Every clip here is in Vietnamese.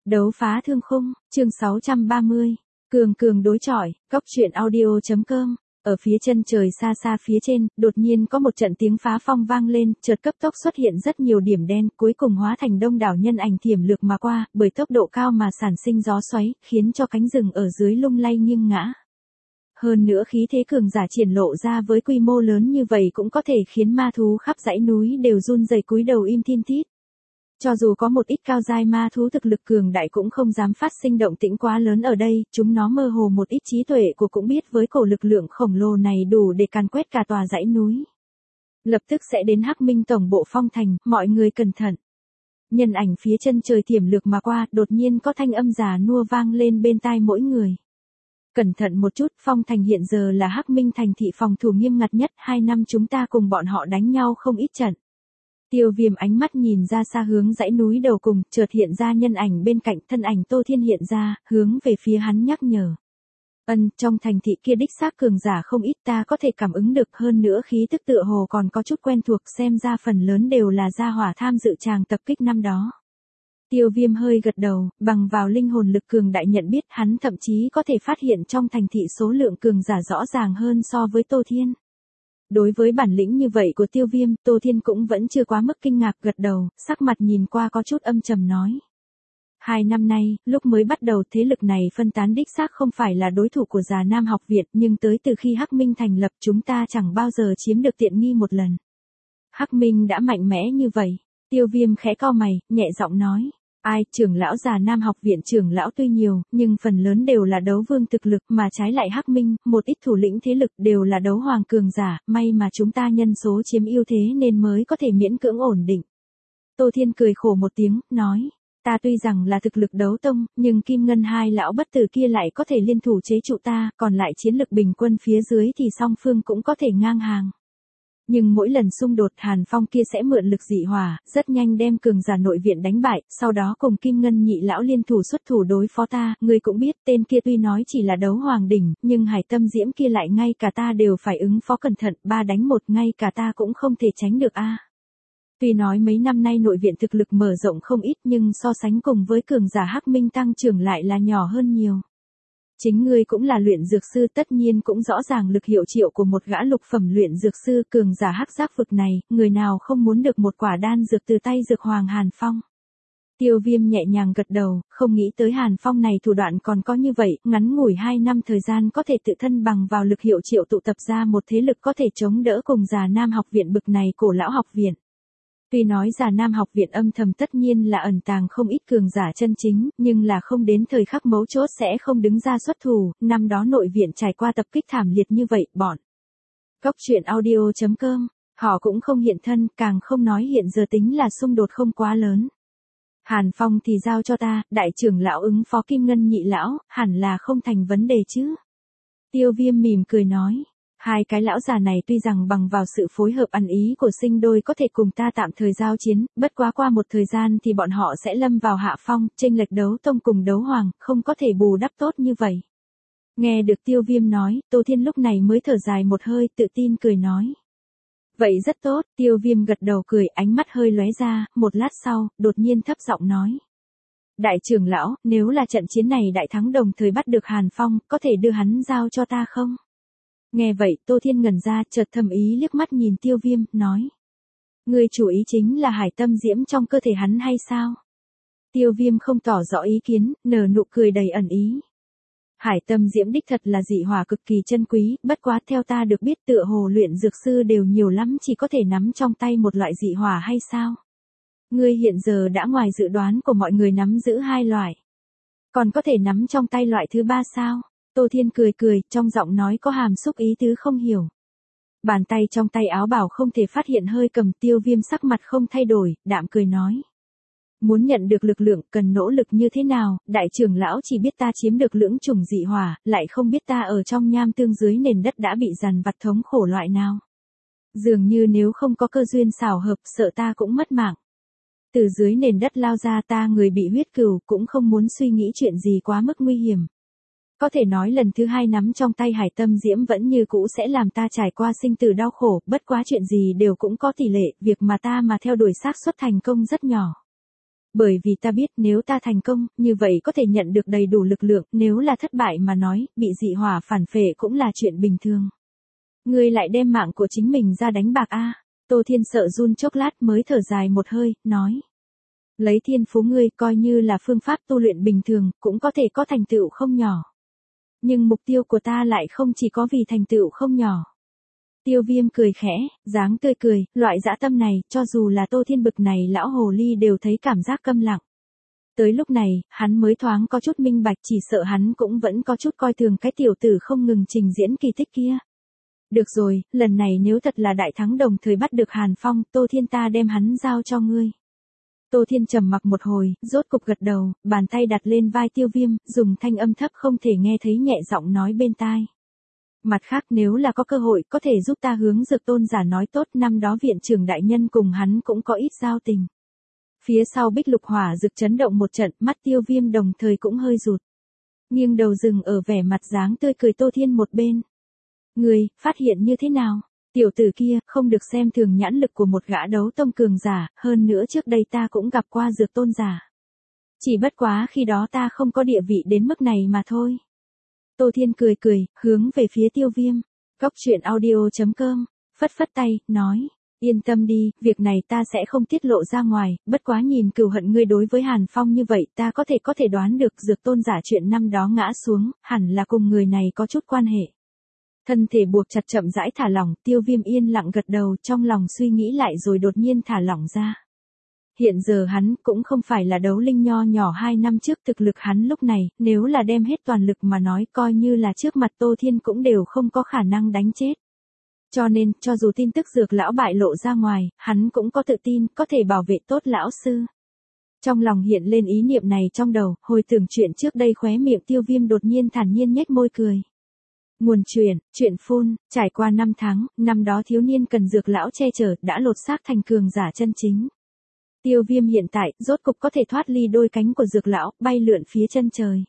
Đấu phá thương khung, chương 630. Cường đối chọi, Cóc truyện audio.com. Ở phía chân trời xa xa phía trên, đột nhiên có một trận tiếng phá phong vang lên, chợt cấp tốc xuất hiện rất nhiều điểm đen, cuối cùng hóa thành đông đảo nhân ảnh thiểm lược mà qua, bởi tốc độ cao mà sản sinh gió xoáy, khiến cho cánh rừng ở dưới lung lay nghiêng ngã. Hơn nữa khí thế cường giả triển lộ ra với quy mô lớn như vậy cũng có thể khiến ma thú khắp dãy núi đều run rẩy cúi đầu im thin thít. Cho dù có một ít cao giai ma thú thực lực cường đại cũng không dám phát sinh động tĩnh quá lớn ở đây, chúng nó mơ hồ một ít trí tuệ của cũng biết với cổ lực lượng khổng lồ này đủ để càn quét cả tòa dãy núi. Lập tức sẽ đến Hắc Minh tổng bộ phong thành, mọi người cẩn thận. Nhân ảnh phía chân trời thiểm lược mà qua, đột nhiên có thanh âm già nua vang lên bên tai mỗi người. Cẩn thận một chút, phong thành hiện giờ là Hắc Minh thành thị phòng thủ nghiêm ngặt nhất, 2 năm chúng ta cùng bọn họ đánh nhau không ít trận. Tiêu Viêm ánh mắt nhìn ra xa hướng dãy núi đầu cùng, chợt hiện ra nhân ảnh bên cạnh, thân ảnh Tô Thiên hiện ra, hướng về phía hắn nhắc nhở. Trong thành thị kia đích xác cường giả không ít, ta có thể cảm ứng được, hơn nữa khí tức tựa hồ còn có chút quen thuộc, xem ra phần lớn đều là gia hỏa tham dự tràng tập kích năm đó. Tiêu Viêm hơi gật đầu, bằng vào linh hồn lực cường đại nhận biết, hắn thậm chí có thể phát hiện trong thành thị số lượng cường giả rõ ràng hơn so với Tô Thiên. Đối với bản lĩnh như vậy của Tiêu Viêm, Tô Thiên cũng vẫn chưa quá mức kinh ngạc, gật đầu, sắc mặt nhìn qua có chút âm trầm nói. 2 năm nay, lúc mới bắt đầu thế lực này phân tán đích xác không phải là đối thủ của Già Nam học viện, nhưng tới từ khi Hắc Minh thành lập chúng ta chẳng bao giờ chiếm được tiện nghi một lần. Hắc Minh đã mạnh mẽ như vậy. Tiêu Viêm khẽ cau mày, nhẹ giọng nói. Ai, trưởng lão Già Nam học viện trưởng lão tuy nhiều, nhưng phần lớn đều là đấu vương thực lực, mà trái lại Hắc Minh, một ít thủ lĩnh thế lực đều là đấu hoàng cường giả, may mà chúng ta nhân số chiếm ưu thế nên mới có thể miễn cưỡng ổn định. Tô Thiên cười khổ một tiếng, nói, ta tuy rằng là thực lực đấu tông, nhưng Kim Ngân hai lão bất tử kia lại có thể liên thủ chế trụ ta, còn lại chiến lực bình quân phía dưới thì song phương cũng có thể ngang hàng. Nhưng mỗi lần xung đột Hàn Phong kia sẽ mượn lực dị hỏa, rất nhanh đem cường giả nội viện đánh bại, sau đó cùng Kim Ngân nhị lão liên thủ xuất thủ đối phó ta, ngươi cũng biết tên kia tuy nói chỉ là đấu hoàng đỉnh, nhưng Hải Tâm Diễm kia lại ngay cả ta đều phải ứng phó cẩn thận, 3 đánh 1 ngay cả ta cũng không thể tránh được a. Tuy nói mấy năm nay nội viện thực lực mở rộng không ít nhưng so sánh cùng với cường giả Hắc Minh tăng trưởng lại là nhỏ hơn nhiều. Chính ngươi cũng là luyện dược sư tất nhiên cũng rõ ràng lực hiệu triệu của một gã lục phẩm luyện dược sư cường giả hắc giác vực này, người nào không muốn được một quả đan dược từ tay dược hoàng Hàn Phong. Tiêu Viêm nhẹ nhàng gật đầu, không nghĩ tới Hàn Phong này thủ đoạn còn có như vậy, ngắn ngủi 2 năm thời gian có thể tự thân bằng vào lực hiệu triệu tụ tập ra một thế lực có thể chống đỡ cùng Già Nam học viện bực này cổ lão học viện. Tuy nói Già Nam học viện âm thầm tất nhiên là ẩn tàng không ít cường giả chân chính, nhưng là không đến thời khắc mấu chốt sẽ không đứng ra xuất thủ, năm đó nội viện trải qua tập kích thảm liệt như vậy, bọn. Cóc truyện audio.com, họ cũng không hiện thân, càng không nói hiện giờ tính là xung đột không quá lớn. Hàn Phong thì giao cho ta, đại trưởng lão ứng phó Kim Ngân nhị lão, hẳn là không thành vấn đề chứ. Tiêu Viêm mỉm cười nói. 2 cái lão già này tuy rằng bằng vào sự phối hợp ăn ý của sinh đôi có thể cùng ta tạm thời giao chiến, bất quá qua một thời gian thì bọn họ sẽ lâm vào hạ phong, chênh lệch đấu tông cùng đấu hoàng, không có thể bù đắp tốt như vậy. Nghe được Tiêu Viêm nói, Tô Thiên lúc này mới thở dài một hơi, tự tin cười nói. Vậy rất tốt, Tiêu Viêm gật đầu cười, ánh mắt hơi lóe ra, một lát sau, đột nhiên thấp giọng nói. Đại trưởng lão, nếu là trận chiến này đại thắng đồng thời bắt được Hàn Phong, có thể đưa hắn giao cho ta không? Nghe vậy, Tô Thiên ngẩn ra, chợt thầm ý liếc mắt nhìn Tiêu Viêm, nói. Ngươi chủ ý chính là Hải Tâm Diễm trong cơ thể hắn hay sao? Tiêu Viêm không tỏ rõ ý kiến, nở nụ cười đầy ẩn ý. Hải Tâm Diễm đích thật là dị hỏa cực kỳ chân quý, bất quá theo ta được biết tựa hồ luyện dược sư đều nhiều lắm chỉ có thể nắm trong tay một loại dị hỏa hay sao? Ngươi hiện giờ đã ngoài dự đoán của mọi người nắm giữ 2 loại. Còn có thể nắm trong tay loại thứ 3 sao? Tô Thiên cười cười, trong giọng nói có hàm xúc ý tứ không hiểu. Bàn tay trong tay áo bảo không thể phát hiện hơi cầm. Tiêu Viêm sắc mặt không thay đổi, đạm cười nói. Muốn nhận được lực lượng cần nỗ lực như thế nào, đại trưởng lão chỉ biết ta chiếm được lưỡng chủng dị hỏa, lại không biết ta ở trong nham tương dưới nền đất đã bị dằn vặt thống khổ loại nào. Dường như nếu không có cơ duyên xảo hợp sợ ta cũng mất mạng. Từ dưới nền đất lao ra ta người bị huyết cừu cũng không muốn suy nghĩ chuyện gì quá mức nguy hiểm. Có thể nói lần thứ 2 nắm trong tay Hải Tâm Diễm vẫn như cũ sẽ làm ta trải qua sinh tử đau khổ, bất quá chuyện gì đều cũng có tỷ lệ, việc mà ta mà theo đuổi xác suất thành công rất nhỏ. Bởi vì ta biết nếu ta thành công, như vậy có thể nhận được đầy đủ lực lượng, nếu là thất bại mà nói, bị dị hỏa phản phệ cũng là chuyện bình thường. Ngươi lại đem mạng của chính mình ra đánh bạc a? Tô Thiên sợ run chốc lát mới thở dài một hơi, nói. Lấy thiên phú ngươi coi như là phương pháp tu luyện bình thường, cũng có thể có thành tựu không nhỏ. Nhưng mục tiêu của ta lại không chỉ có vì thành tựu không nhỏ. Tiêu Viêm cười khẽ, dáng tươi cười, loại dã tâm này, cho dù là Tô Thiên bực này lão hồ ly đều thấy cảm giác câm lặng. Tới lúc này, hắn mới thoáng có chút minh bạch, chỉ sợ hắn cũng vẫn có chút coi thường cái tiểu tử không ngừng trình diễn kỳ tích kia. Được rồi, lần này nếu thật là đại thắng đồng thời bắt được Hàn Phong, Tô Thiên ta đem hắn giao cho ngươi. Tô Thiên trầm mặc một hồi, rốt cục gật đầu, bàn tay đặt lên vai Tiêu Viêm, dùng thanh âm thấp không thể nghe thấy nhẹ giọng nói bên tai. Mặt khác nếu là có cơ hội có thể giúp ta hướng Dược Tôn giả nói tốt, năm đó viện trưởng đại nhân cùng hắn cũng có ít giao tình. Phía sau Bích Lục Hỏa Dực chấn động một trận, mắt Tiêu Viêm đồng thời cũng hơi rụt. Nghiêng đầu dừng ở vẻ mặt dáng tươi cười Tô Thiên một bên. Người, phát hiện như thế nào? Tiểu tử kia, không được xem thường nhãn lực của một gã đấu tông cường giả, hơn nữa trước đây ta cũng gặp qua Dược Tôn giả. Chỉ bất quá khi đó ta không có địa vị đến mức này mà thôi. Tô Thiên cười cười, hướng về phía Tiêu Viêm. Cóc truyện audio.com, phất phất tay, nói. Yên tâm đi, việc này ta sẽ không tiết lộ ra ngoài, bất quá nhìn cừu hận ngươi đối với Hàn Phong như vậy ta có thể đoán được Dược Tôn giả chuyện năm đó ngã xuống, hẳn là cùng người này có chút quan hệ. Thân thể buộc chặt chậm rãi thả lỏng, Tiêu Viêm yên lặng gật đầu, trong lòng suy nghĩ lại rồi đột nhiên thả lỏng ra. Hiện giờ hắn cũng không phải là đấu linh nho nhỏ 2 năm trước, thực lực hắn lúc này, nếu là đem hết toàn lực mà nói coi như là trước mặt Tô Thiên cũng đều không có khả năng đánh chết. Cho nên, cho dù tin tức Dược lão bại lộ ra ngoài, hắn cũng có tự tin, có thể bảo vệ tốt lão sư. Trong lòng hiện lên ý niệm này trong đầu, hồi tưởng chuyện trước đây khóe miệng Tiêu Viêm đột nhiên thản nhiên nhếch môi cười. Nguồn chuyện phun, trải qua 5 tháng, năm đó thiếu niên cần Dược lão che chở, đã lột xác thành cường giả chân chính. Tiêu Viêm hiện tại, rốt cục có thể thoát ly đôi cánh của Dược lão, bay lượn phía chân trời.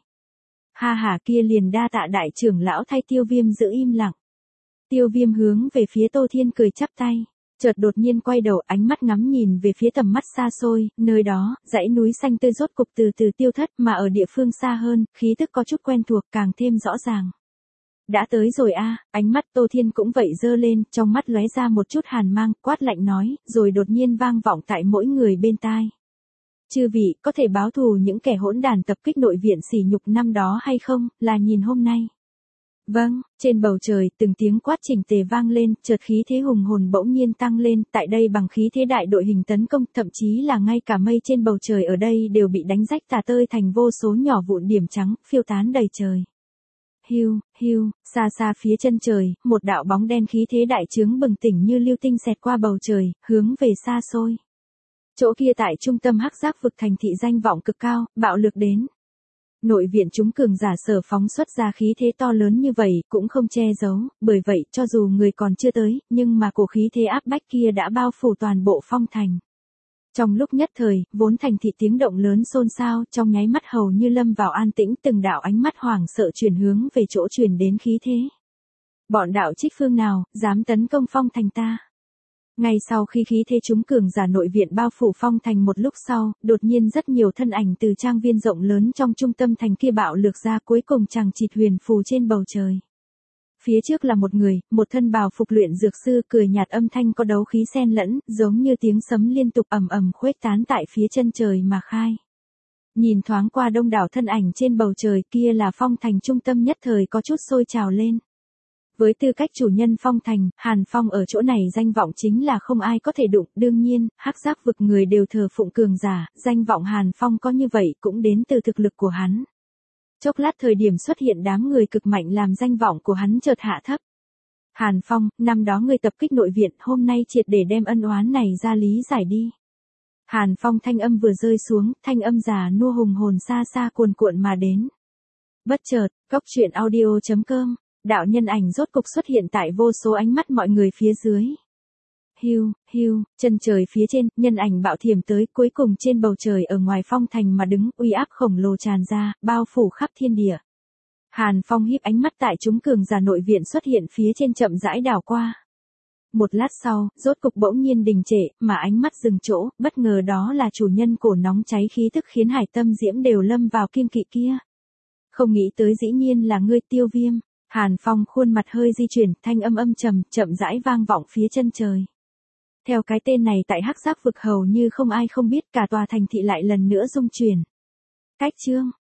Ha ha, kia liền đa tạ đại trưởng lão thay Tiêu Viêm giữ im lặng. Tiêu Viêm hướng về phía Tô Thiên cười chắp tay, chợt đột nhiên quay đầu, ánh mắt ngắm nhìn về phía tầm mắt xa xôi, nơi đó, dãy núi xanh tươi rốt cục từ từ tiêu thất, mà ở địa phương xa hơn, khí tức có chút quen thuộc, càng thêm rõ ràng. Đã tới rồi a, ánh mắt Tô Thiên cũng vậy dơ lên, trong mắt lóe ra một chút hàn mang, quát lạnh nói, rồi đột nhiên vang vọng tại mỗi người bên tai. Chư vị, có thể báo thù những kẻ hỗn đản tập kích nội viện sỉ nhục năm đó hay không, là nhìn hôm nay. Vâng, trên bầu trời, từng tiếng quát chỉnh tề vang lên, chợt khí thế hùng hồn bỗng nhiên tăng lên, tại đây bằng khí thế đại đội hình tấn công, thậm chí là ngay cả mây trên bầu trời ở đây đều bị đánh rách tả tơi thành vô số nhỏ vụn điểm trắng, phiêu tán đầy trời. Hiu, hiu, xa xa phía chân trời, một đạo bóng đen khí thế đại trướng bừng tỉnh như lưu tinh xẹt qua bầu trời, hướng về xa xôi. Chỗ kia tại trung tâm hắc giác vực thành thị danh vọng cực cao, bạo lực đến. Nội viện chúng cường giả sở phóng xuất ra khí thế to lớn như vậy, cũng không che giấu, bởi vậy, cho dù người còn chưa tới, nhưng mà cổ khí thế áp bách kia đã bao phủ toàn bộ phong thành. Trong lúc nhất thời, vốn thành thị tiếng động lớn xôn xao, trong nháy mắt hầu như lâm vào an tĩnh, từng đạo ánh mắt hoảng sợ chuyển hướng về chỗ truyền đến khí thế. Bọn đạo trích phương nào, dám tấn công phong thành ta? Ngay sau khi khí thế chúng cường giả nội viện bao phủ phong thành một lúc sau, đột nhiên rất nhiều thân ảnh từ trang viên rộng lớn trong trung tâm thành kia bạo lược ra, cuối cùng chằng chịt huyền phù trên bầu trời. Phía trước là một người, một thân bào phục luyện dược sư, cười nhạt, âm thanh có đấu khí xen lẫn, giống như tiếng sấm liên tục ầm ầm khuếch tán tại phía chân trời mà khai. Nhìn thoáng qua đông đảo thân ảnh trên bầu trời, kia là phong thành trung tâm nhất thời có chút sôi trào lên. Với tư cách chủ nhân phong thành, Hàn Phong ở chỗ này danh vọng chính là không ai có thể đụng, đương nhiên, hắc giác vực người đều thờ phụng cường giả, danh vọng Hàn Phong có như vậy cũng đến từ thực lực của hắn. Chốc lát thời điểm xuất hiện đám người cực mạnh làm danh vọng của hắn chợt hạ thấp. Hàn Phong, năm đó người tập kích nội viện, hôm nay triệt để đem ân oán này ra lý giải đi. Hàn Phong thanh âm vừa rơi xuống, thanh âm già nua hùng hồn xa xa cuồn cuộn mà đến. Bất chợt, cóc truyện audio.com, đạo nhân ảnh rốt cục xuất hiện tại vô số ánh mắt mọi người phía dưới. Hiu, hiu, chân trời phía trên, nhân ảnh bạo thiểm tới, cuối cùng trên bầu trời ở ngoài phong thành mà đứng, uy áp khổng lồ tràn ra, bao phủ khắp thiên địa. Hàn Phong híp ánh mắt tại chúng cường giả nội viện xuất hiện phía trên chậm rãi đảo qua. Một lát sau, rốt cục bỗng nhiên đình trệ, mà ánh mắt dừng chỗ, bất ngờ đó là chủ nhân cổ nóng cháy khí tức khiến Hải Tâm Diễm đều lâm vào kiêng kỵ kia. Không nghĩ tới dĩ nhiên là ngươi Tiêu Viêm. Hàn Phong khuôn mặt hơi di chuyển, thanh âm trầm, chậm rãi vang vọng phía chân trời. Theo cái tên này tại Hắc Giác vực hầu như không ai không biết, cả tòa thành thị lại lần nữa rung chuyển. Cách chương